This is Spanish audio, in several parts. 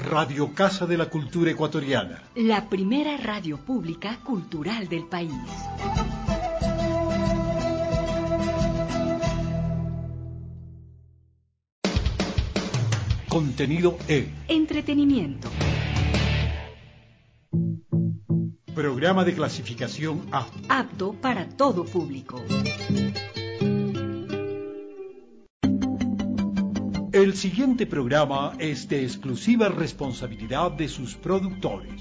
Radio Casa de la Cultura Ecuatoriana. La primera radio pública cultural del país. Contenido E. Entretenimiento. Programa de clasificación A. Apto para todo público. El siguiente programa es de exclusiva responsabilidad de sus productores.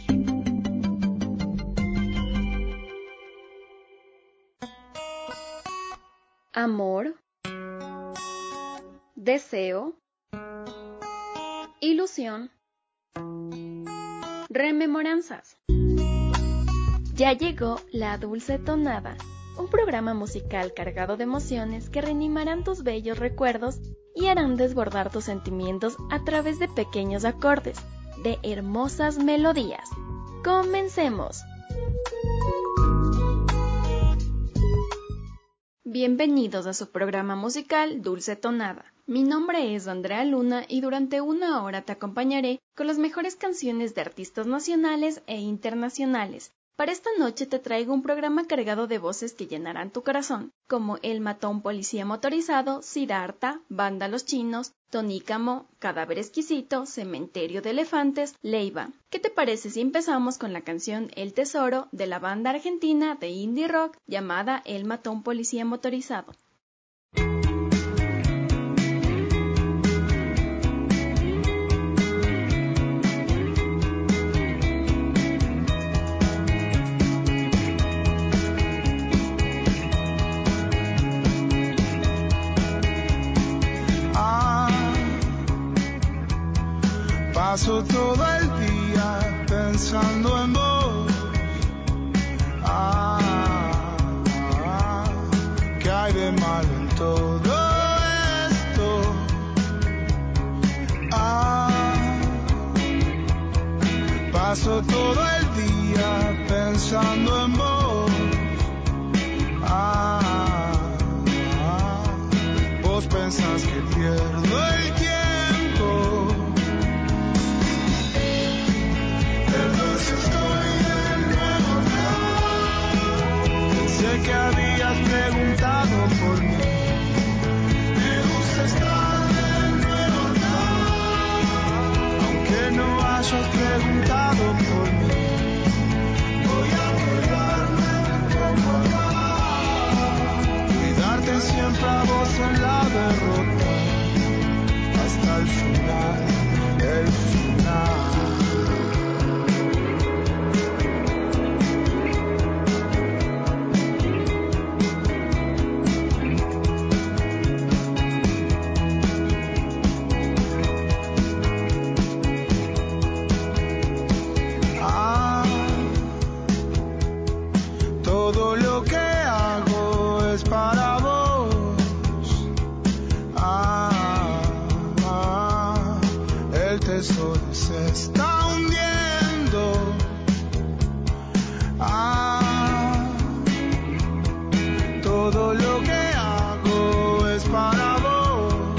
Amor, deseo, ilusión, rememoranzas. Ya llegó La Dulce Tonada, un programa musical cargado de emociones que reanimarán tus bellos recuerdos y harán desbordar tus sentimientos a través de pequeños acordes, de hermosas melodías. ¡Comencemos! Bienvenidos a su programa musical Dulce Tonada. Mi nombre es Andrea Luna y durante una hora te acompañaré con las mejores canciones de artistas nacionales e internacionales. Para esta noche te traigo un programa cargado de voces que llenarán tu corazón, como El Matón Policía Motorizado, Siddhartha, Banda Los Chinos, Tonícamo, Cadáver Exquisito, Cementerio de Elefantes, Leiva. ¿Qué te parece si empezamos con la canción El Tesoro de la banda argentina de indie rock llamada El Matón Policía Motorizado? Paso todo el día pensando en vos. ¿Qué hay de malo en todo esto? Paso todo el día pensando en vos. Vos pensás que pierdo el tiempo. Sé que habías preguntado por mí. Me gusta estar de nuevo acá. Aunque no hayas preguntado por mí, voy a quedarme como acá. Cuidarte siempre a vos en la derrota. Hasta el final, el final. Todo lo que hago es para vos. El tesoro se está hundiendo. Todo lo que hago es para vos.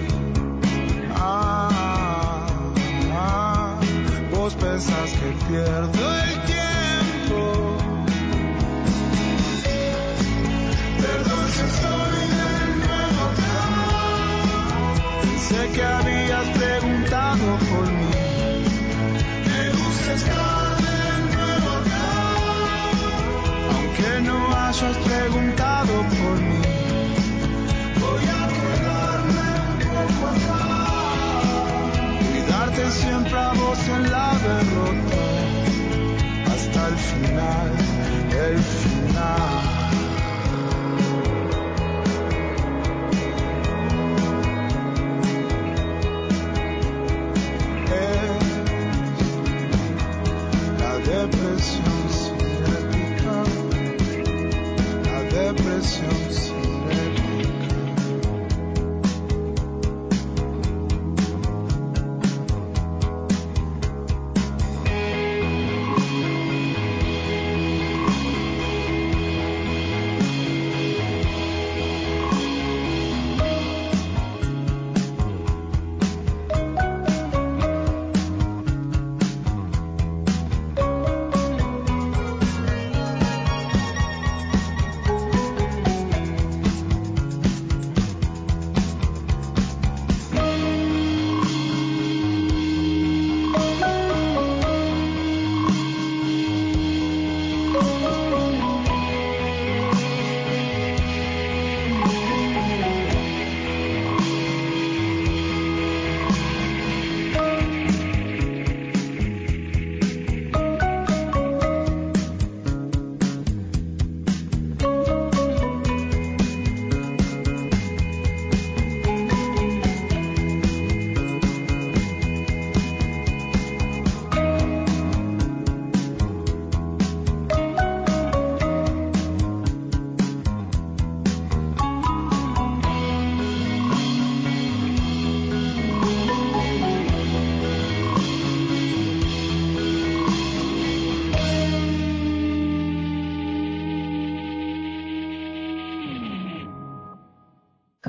Vos pensás que pierdo el tiempo. Perdón si estoy de nuevo acá. Sé que habías preguntado por mí. Me gusta estar de nuevo acá. Aunque no hayas preguntado por mí, voy a quedarme un poco acá. Cuidarte siempre a vos en la derrota. Hasta el final, el final. La depresión sin épica. La depresión sin épica.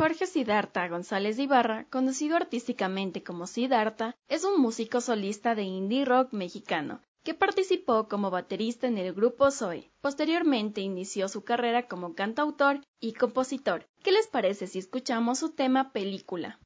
Jorge Siddhartha González Ibarra, conocido artísticamente como Siddhartha, es un músico solista de indie rock mexicano, que participó como baterista en el grupo Zoe. Posteriormente inició su carrera como cantautor y compositor. ¿Qué les parece si escuchamos su tema Película?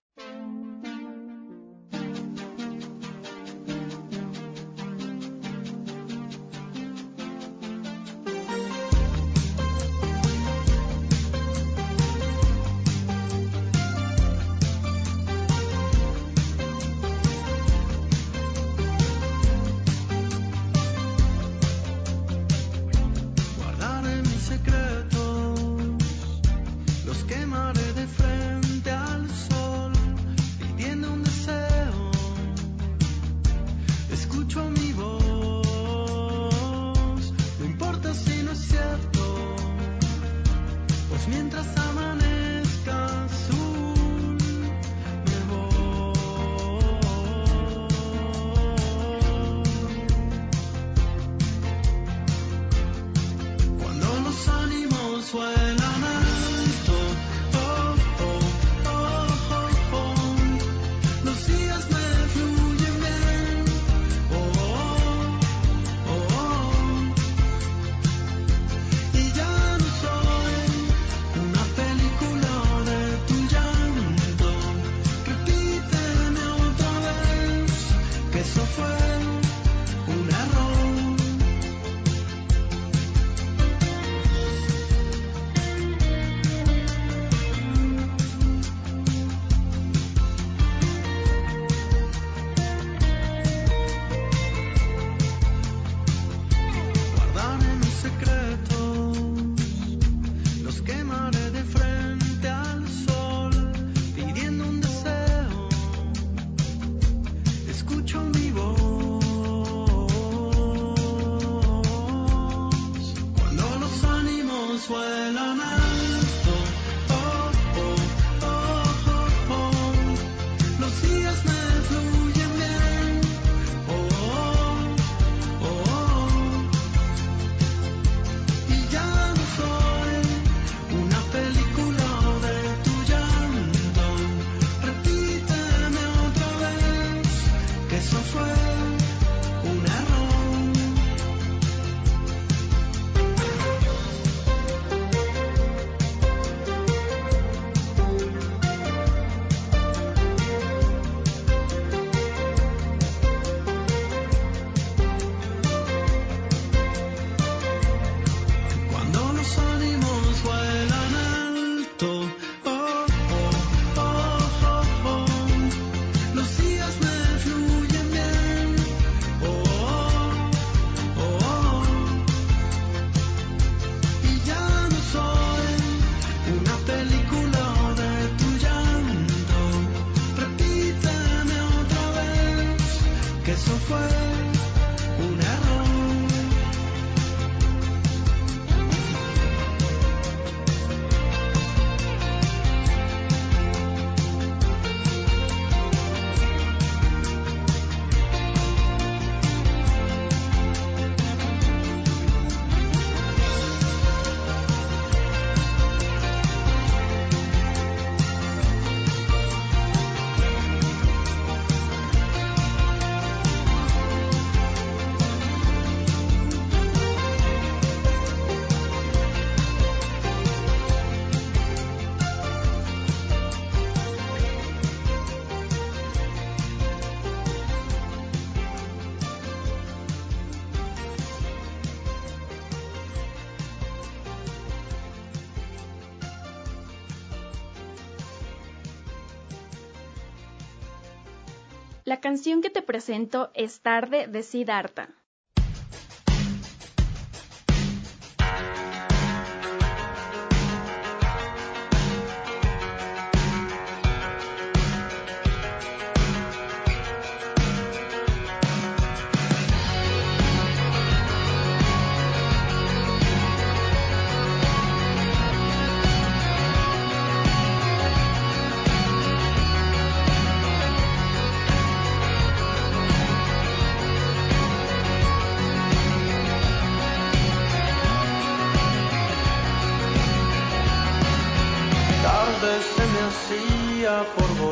La canción que te presento es Tarde de Siddhartha.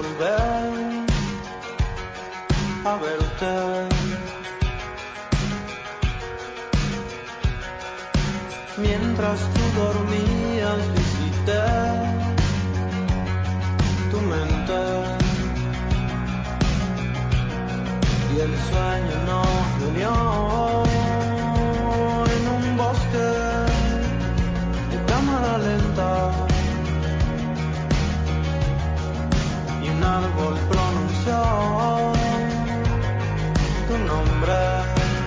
volver a verte. Mientras tú dormías visité tu mente y el sueño nos unió en un bosque de cámara lenta y un árbol pronunció tu nombre.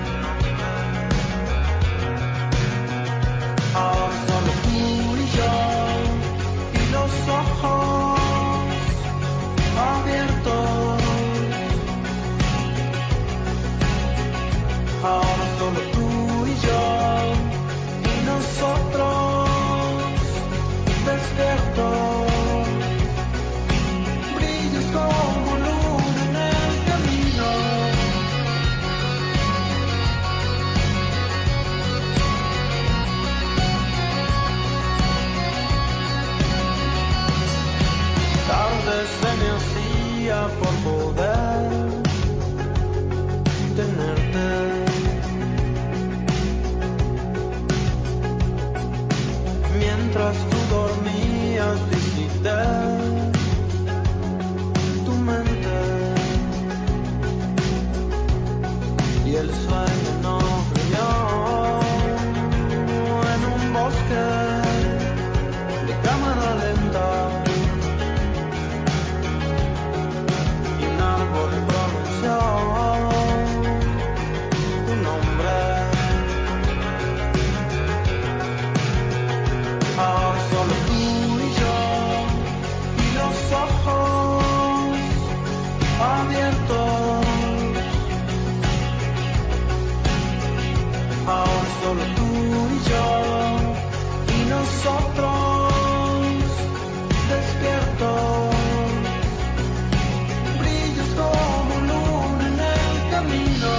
Ahora solo tú y yo y los ojos abiertos. Ahora solo tú y yo y nosotros despiertos. Brillos como luna en el camino. Tarde se me hacía por poder tenerte. Mientras tú dormías visité tu mente y el sueño nos brilló en un bosque de cámara lenta. Tu nombre. Ahora solo tú y yo y los ojos abiertos. Ahora solo tú y yo y nosotros despiertos. Brillos como luna en el camino.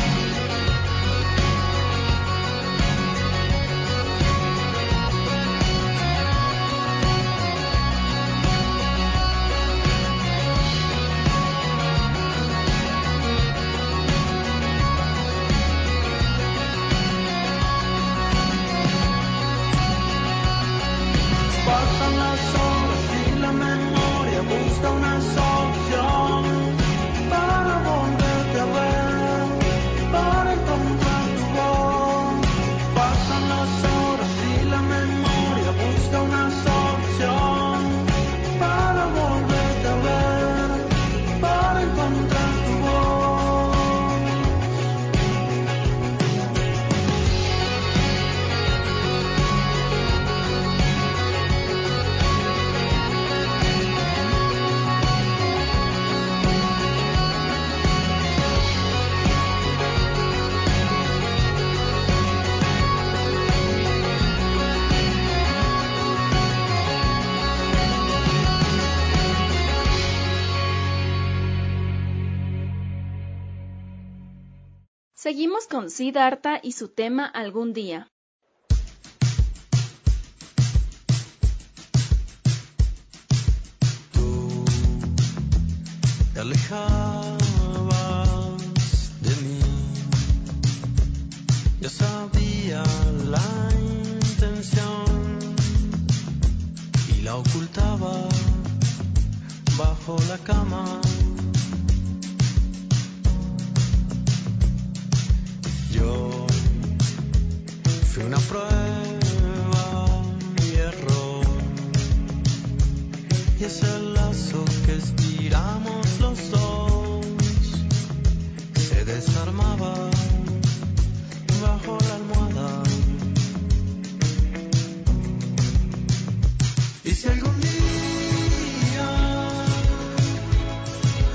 Pasan las horas y la memoria busca una solución para volverte a ver, para encontrar tu voz. Pasan las horas y la memoria busca una solución para volverte a ver, para encontrar tu voz. Seguimos con Siddhartha y su tema Algún día. Tú te alejabas de mí. Yo sabía la intención y la ocultaba bajo la cama. Yo fui una prueba y error, y ese lazo que estiramos los dos se desarmaba bajo la almohada. Y si algún día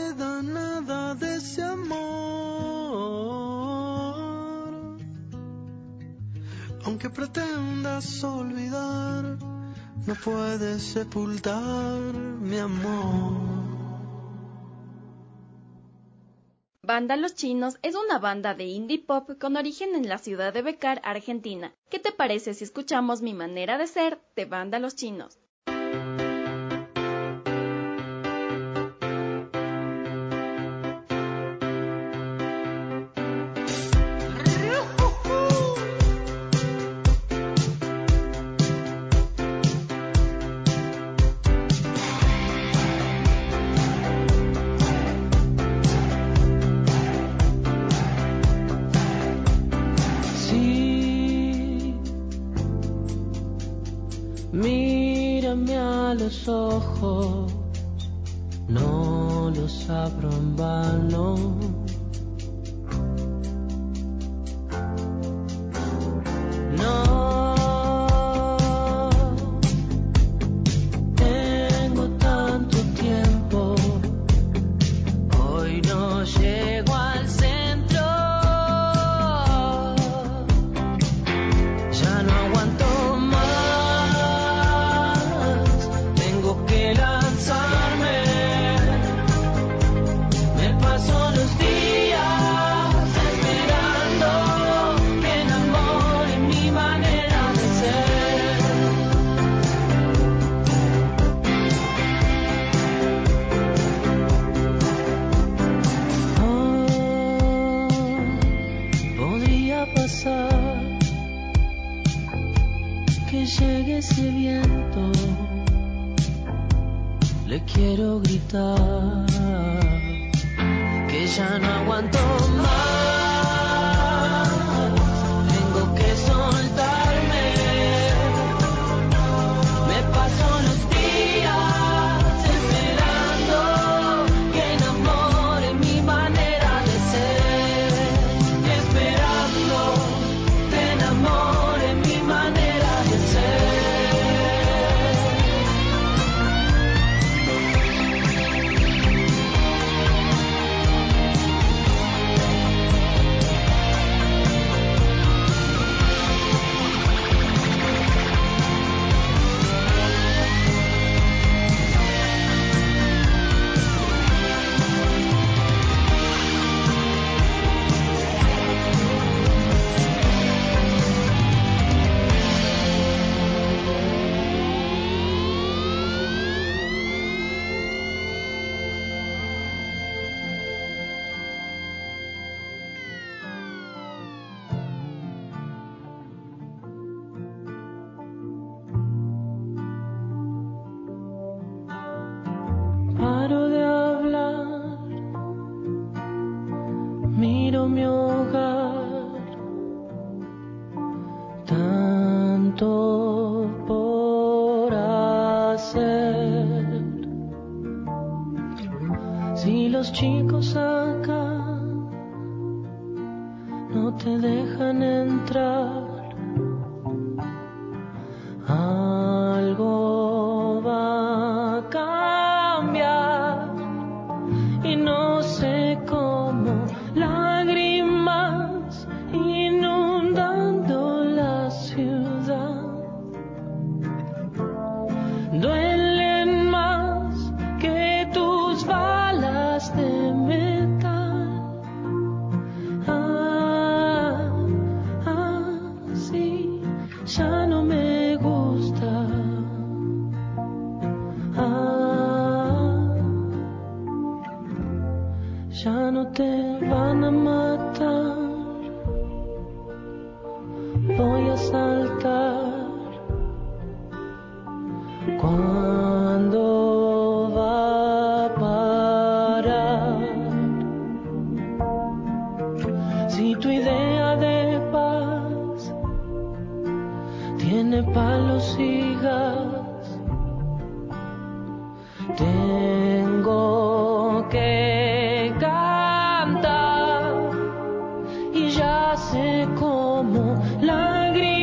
queda nada de ese amor. Aunque pretendas olvidar, no puedes sepultar mi amor. Banda Los Chinos es una banda de indie pop con origen en la ciudad de Becar, Argentina. ¿Qué te parece si escuchamos Mi manera de ser de Banda Los Chinos? Mírame a los ojos, no los abro en vano. No tengo tanto tiempo, hoy no llego al centro. Ya no aguanto más. Que llegue ese viento, le quiero gritar que ya no aguanto más, tengo que soltarme, me paso los días esperando que enamore mi manera de ser, esperando que enamore mi manera de ser. Paro de hablar, miro mi hogar, tanto por hacer. Si los chicos acá no te dejan entrar, algo va a cambiar y no sé cómo, lágrimas inundando la ciudad duelen más que tus balas de metal. Sí, ya no me gusta. Ya no te van a matar. Voy a saltar. ¿Cuándo va a parar? Si tu idea de paz tiene palos y gas, tengo que cantar y ya sé cómo lágrimas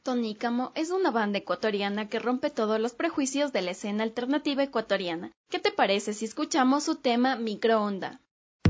Tonícamo es una banda ecuatoriana que rompe todos los prejuicios de la escena alternativa ecuatoriana. ¿Qué te parece si escuchamos su tema Microonda?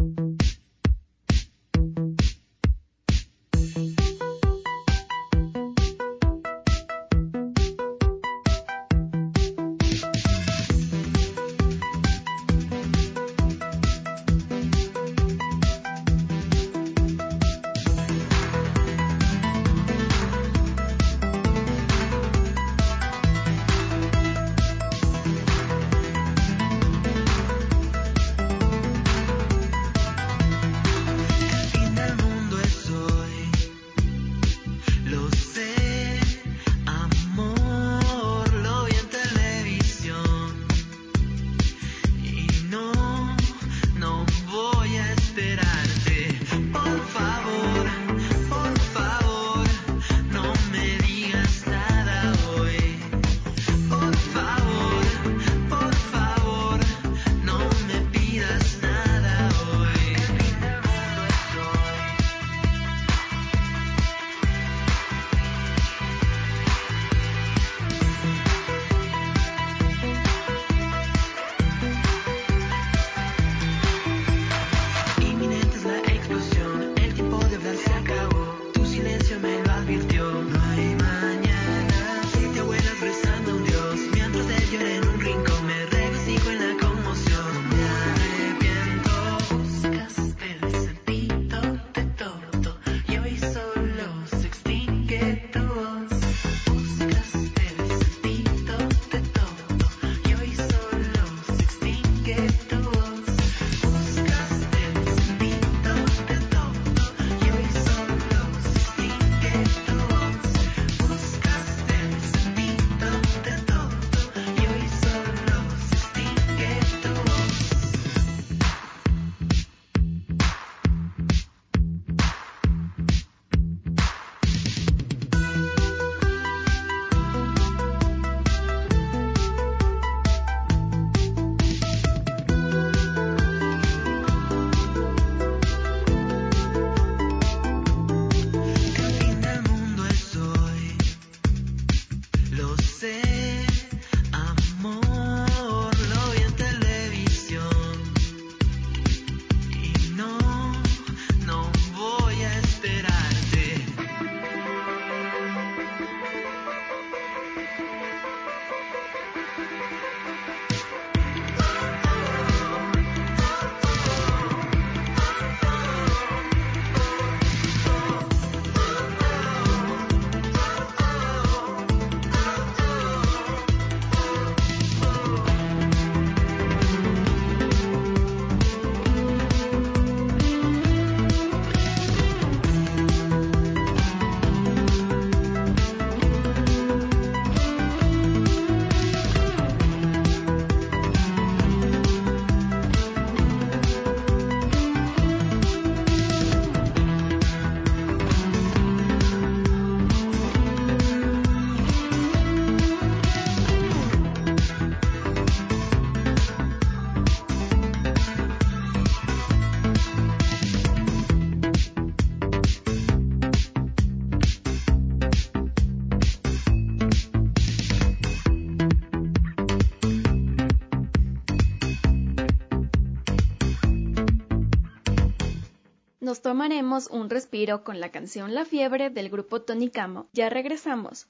Nos tomaremos un respiro con la canción La Fiebre del grupo Tonícamo. Ya regresamos.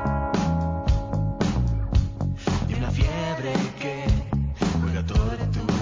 Juega todo tu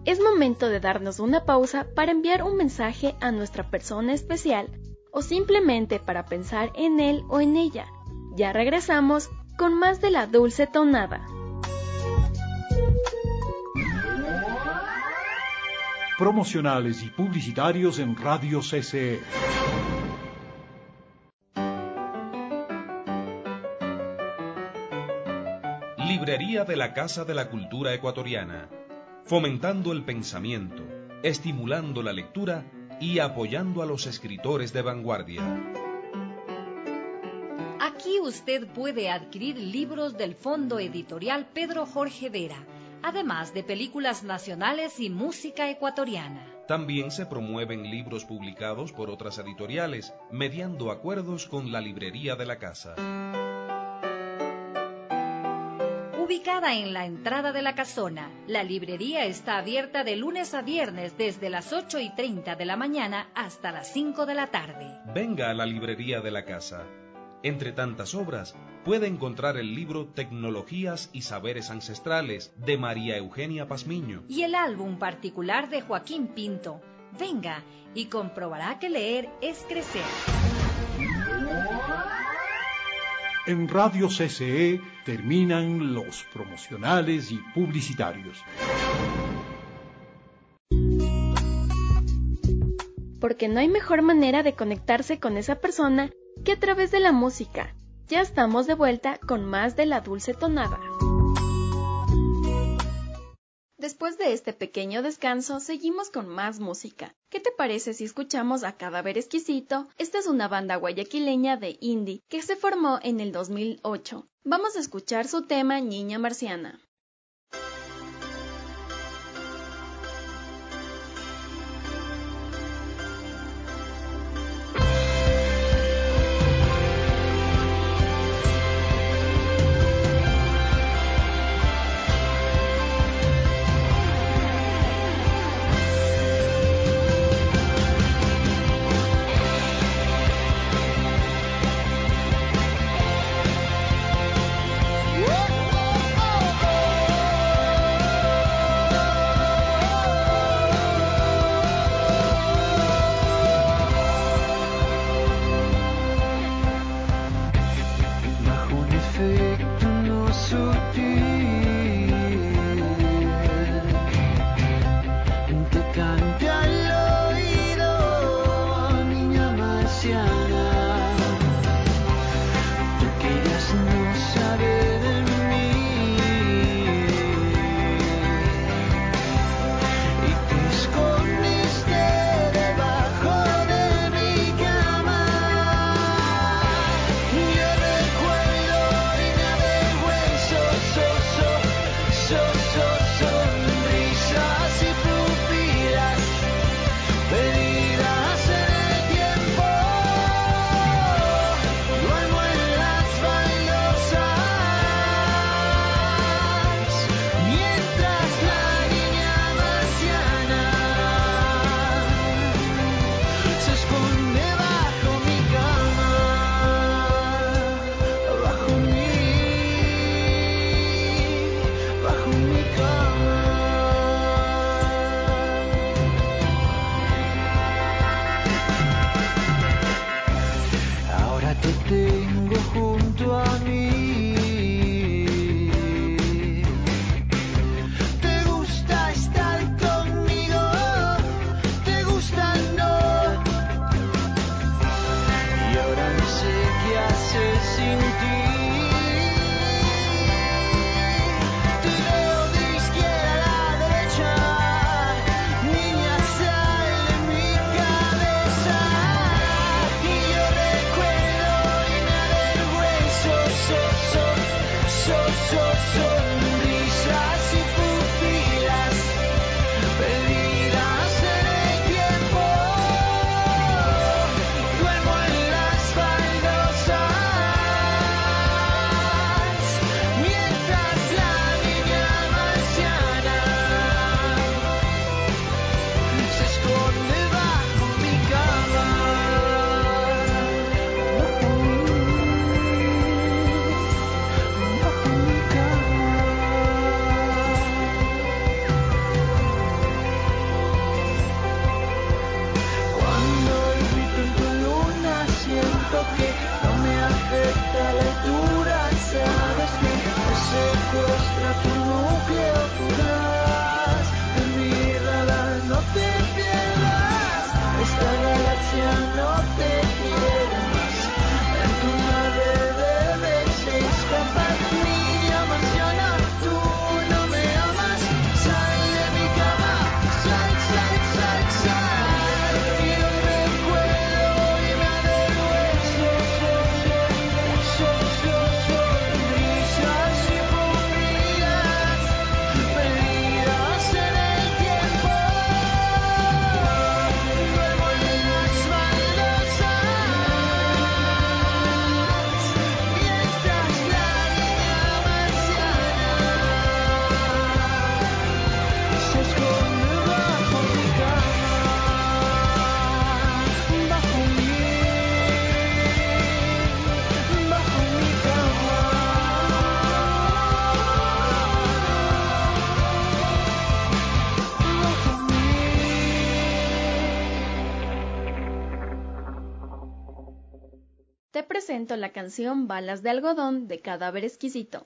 Es momento de darnos una pausa para enviar un mensaje a nuestra persona especial o simplemente para pensar en él o en ella. Ya regresamos con más de La Dulce Tonada. Promocionales y publicitarios en Radio CCE. Librería de la Casa de la Cultura Ecuatoriana, fomentando el pensamiento, estimulando la lectura y apoyando a los escritores de vanguardia. Aquí usted puede adquirir libros del Fondo Editorial Pedro Jorge Vera, además de películas nacionales y música ecuatoriana. También se promueven libros publicados por otras editoriales, mediando acuerdos con la Librería de la Casa. Ubicada en la entrada de la casona, la librería está abierta de lunes a viernes desde las 8:30 de la mañana hasta las 5 de la tarde. Venga a la Librería de la Casa. Entre tantas obras, puede encontrar el libro Tecnologías y Saberes Ancestrales de María Eugenia Pazmiño y el álbum particular de Joaquín Pinto. Venga y comprobará que leer es crecer. En Radio CCE terminan los promocionales y publicitarios. Porque no hay mejor manera de conectarse con esa persona que a través de la música. Ya estamos de vuelta con más de La Dulce Tonada. Después de este pequeño descanso, seguimos con más música. ¿Qué te parece si escuchamos a Cadáver Exquisito? Esta es una banda guayaquileña de indie que se formó en el 2008. Vamos a escuchar su tema Niña Marciana. Oh, te presento la canción Balas de Algodón de Cadáver Exquisito.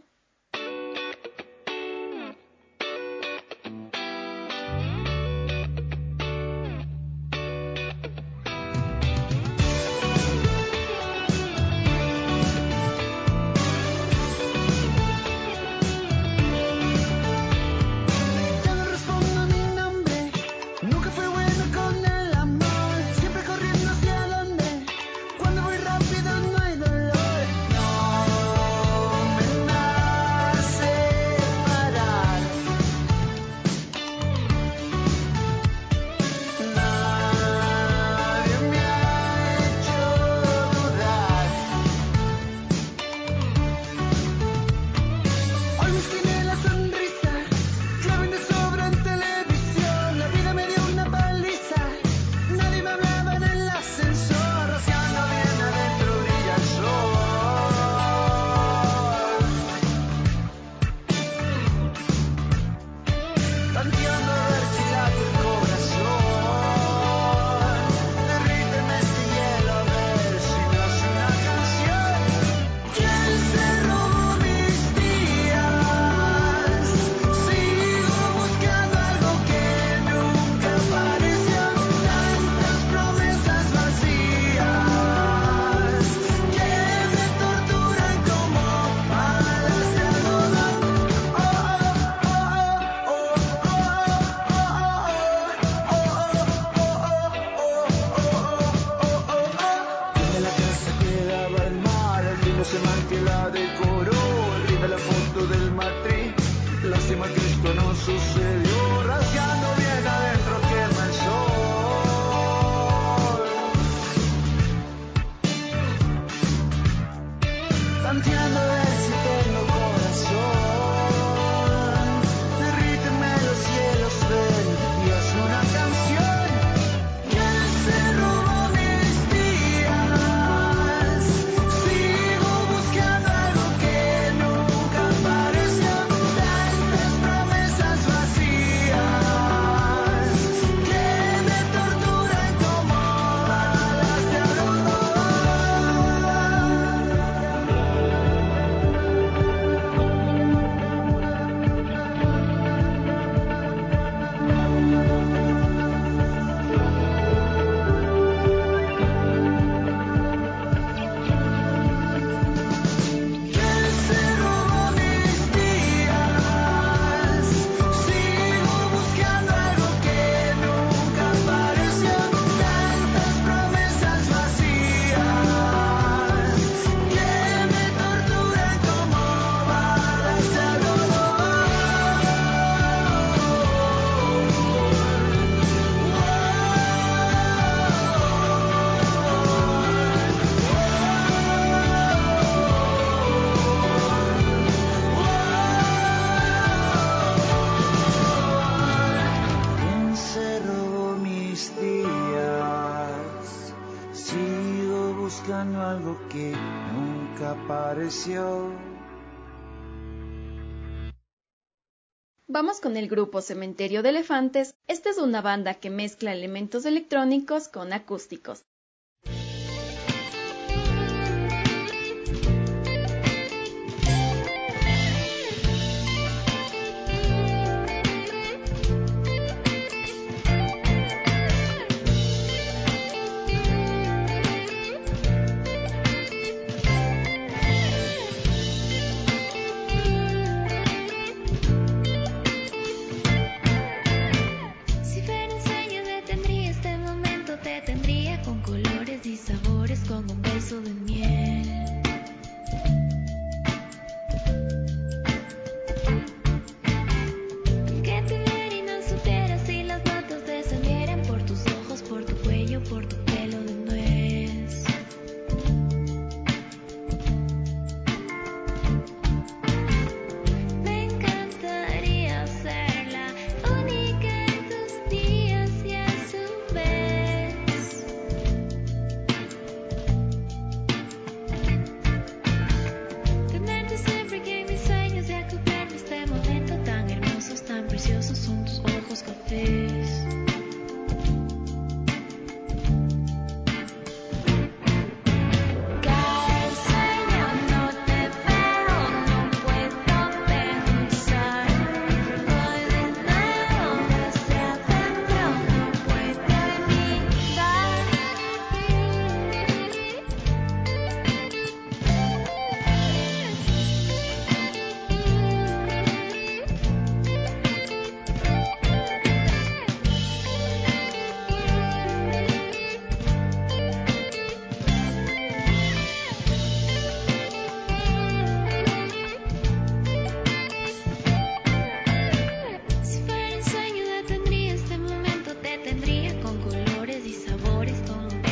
Vamos con el grupo Cementerio de Elefantes. Esta es una banda que mezcla elementos electrónicos con acústicos.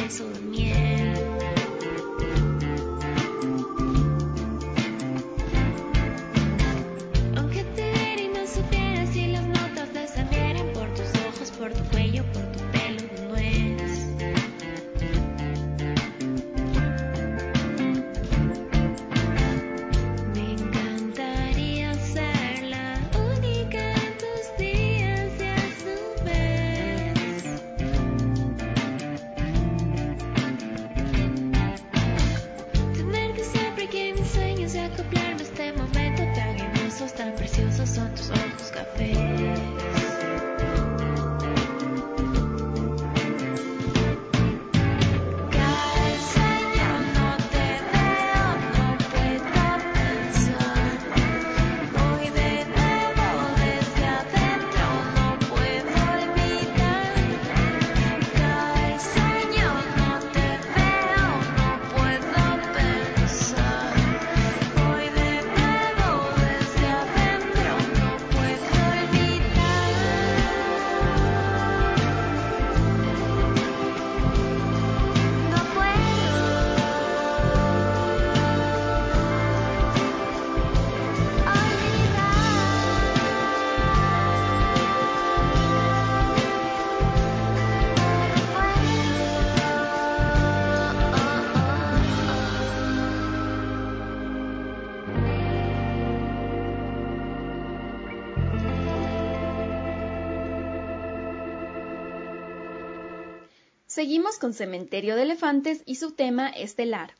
beso de miel. Aunque te viera y no supieras si las notas descendieran por tus ojos, por tu cuello, por tu pelo de nuez. Me encantaría ser la única en tus días y a su vez tener que siempre que mis sueños y acoplarme a este momento tan hermosos, tan preciosos son tus ojos cafés. Cada sueño no te veo, no puedo pensar. Voy de nuevo desde adentro, no puedo olvidar. Cada sueño no te veo, no puedo pensar. Voy de nuevo desde adentro, no puedo olvidar. No Seguimos con Cementerio de Elefantes y su tema estelar.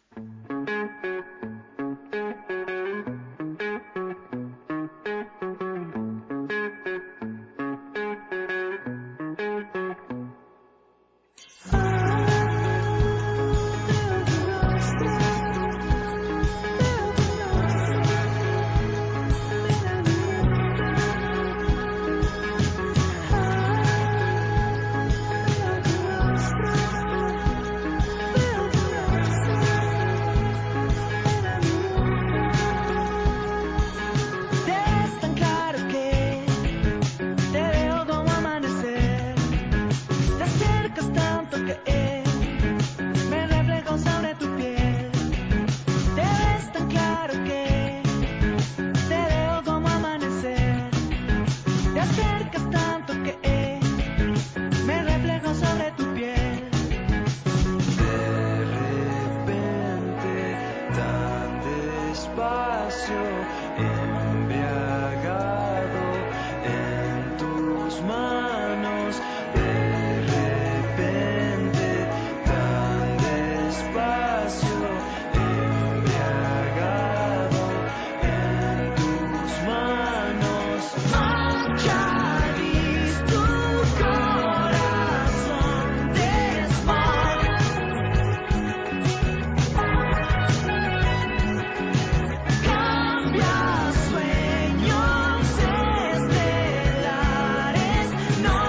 Es tan claro que te veo como amanecer. Te acercas tanto que me reflejo sobre tu piel. Te ves tan claro que te veo como amanecer. Te acercas tanto que me reflejo sobre tu piel. De repente, tan despacio, embriagado en tus manos. De repente, tan despacio, embriagado en tus manos. Mancharis tu corazón de esmalte. Cambia sueños estelares, no.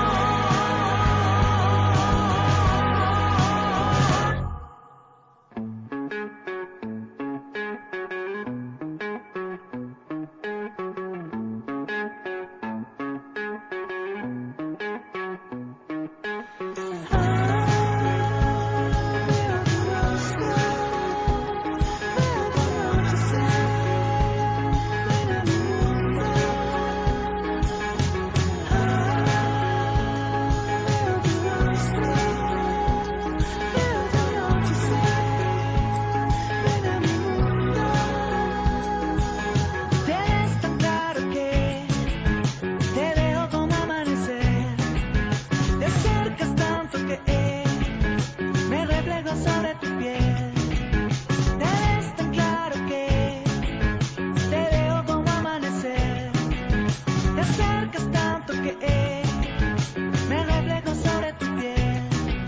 Te ves tan claro que te veo como amanecer. Te acercas tanto que me reflejo sobre tu piel. Te ves tan claro que te veo como amanecer. Te acercas tanto que me reflejo sobre tu piel.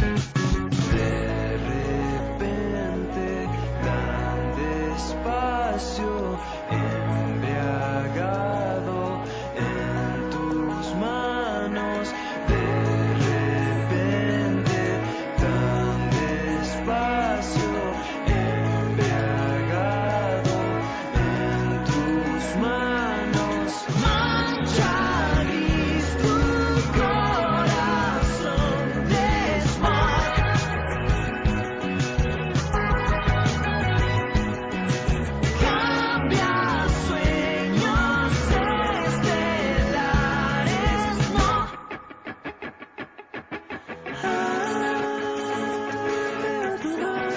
De repente, tan despacio, embriagado en tus manos. De repente, tan despacio,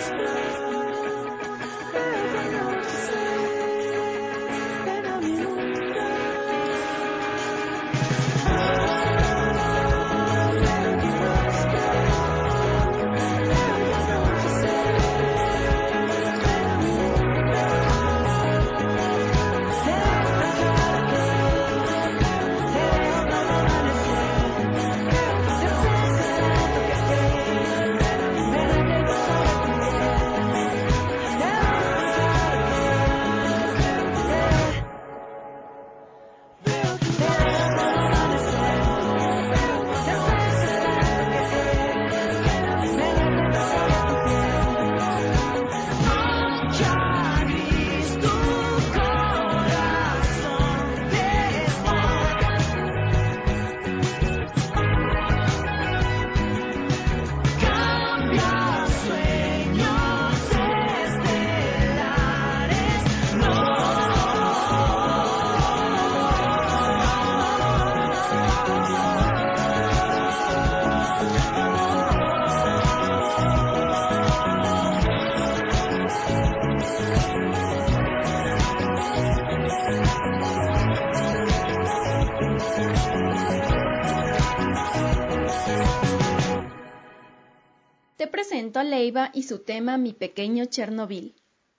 Te presento a Leiva y su tema Mi pequeño Chernobyl.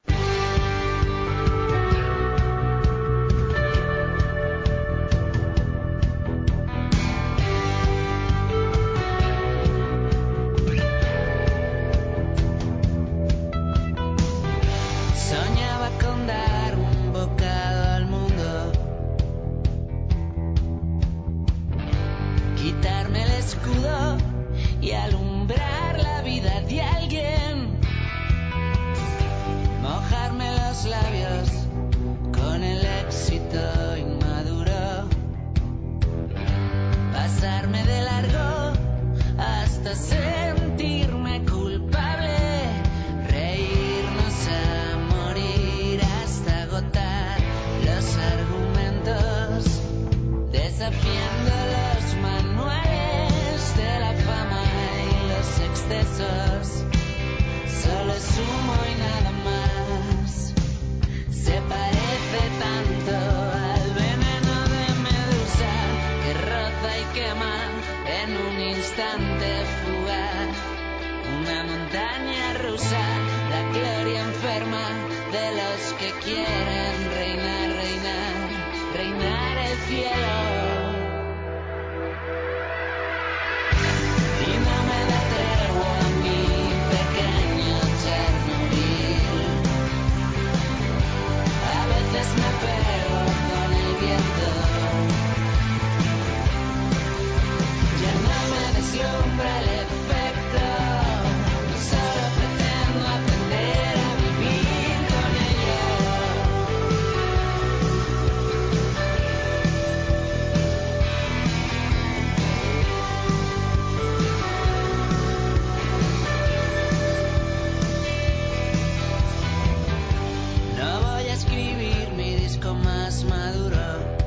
Soñaba con dar un bocado al mundo, quitarme el escudo y alumbrar la vida de alguien, mojarme los labios con el éxito inmaduro, pasarme de largo hasta sentirme culpable, reírnos a morir hasta agotar los argumentos, desafiando los manuales de la fama y los excesos. Solo es humo y nada más. Se parece tanto al veneno de Medusa que roza y quema en un instante fugaz. Una montaña rusa, la gloria enferma de los que quieren reinar, reinar, reinar el cielo. Y no me da tregua a mi pequeño Chernobyl. A veces me pego con el viento. Ya no me deslumbra el efecto. Solo pretendo aprender a vivir con ello. No voy a escribir mi disco más maduro.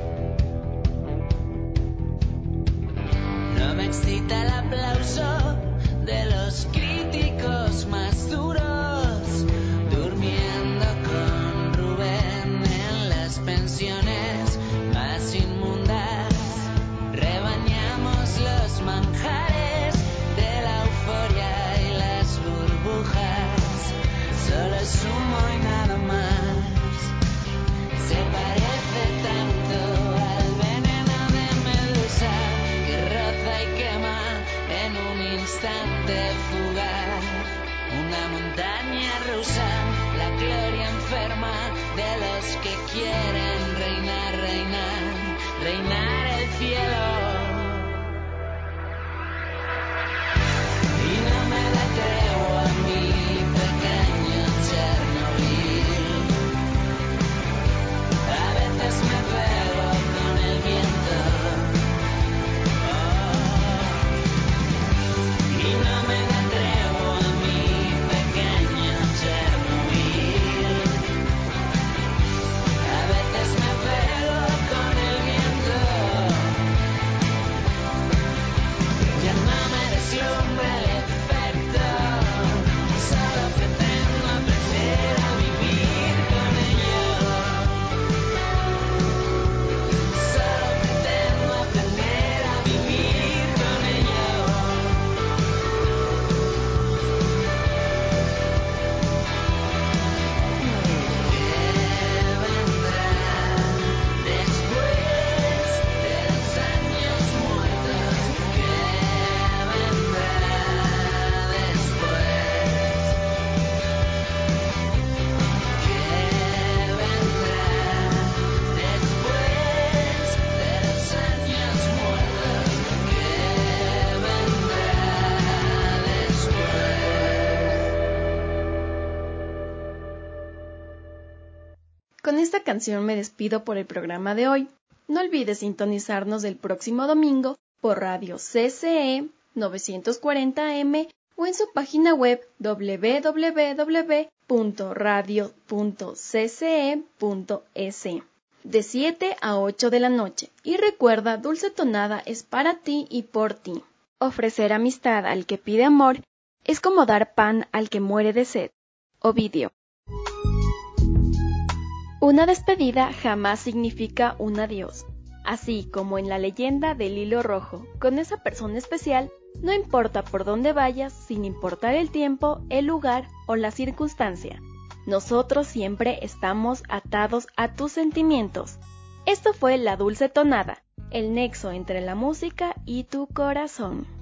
No me excita el aplauso de los críticos más duros. Durmiendo con Rubén en las pensiones más inmundas. Rebañamos los manjares de la euforia y las burbujas. Solo es humo y nada más. Se parece tanto al veneno de Medusa que roza y quema en un instante fugaz. Una montaña rusa, la gloria enferma de los que quieren reinar, reinar, reinar el cielo. Y no me da tregua a mi pequeño Chernobyl. A veces me pego con el viento. Y no me da tregua a mi pequeño Chernobyl. A veces me pego con el viento. Con esta canción me despido por el programa de hoy. No olvides sintonizarnos el próximo domingo por Radio CCE 940M o en su página web www.radio.cce.es de 7 a 8 de la noche. Y recuerda, Dulce Tonada es para ti y por ti. Ofrecer amistad al que pide amor es como dar pan al que muere de sed. Ovidio. Una despedida jamás significa un adiós. Así como en la leyenda del hilo rojo, con esa persona especial, no importa por dónde vayas, sin importar el tiempo, el lugar o la circunstancia. Nosotros siempre estamos atados a tus sentimientos. Esto fue La Dulce Tonada, el nexo entre la música y tu corazón.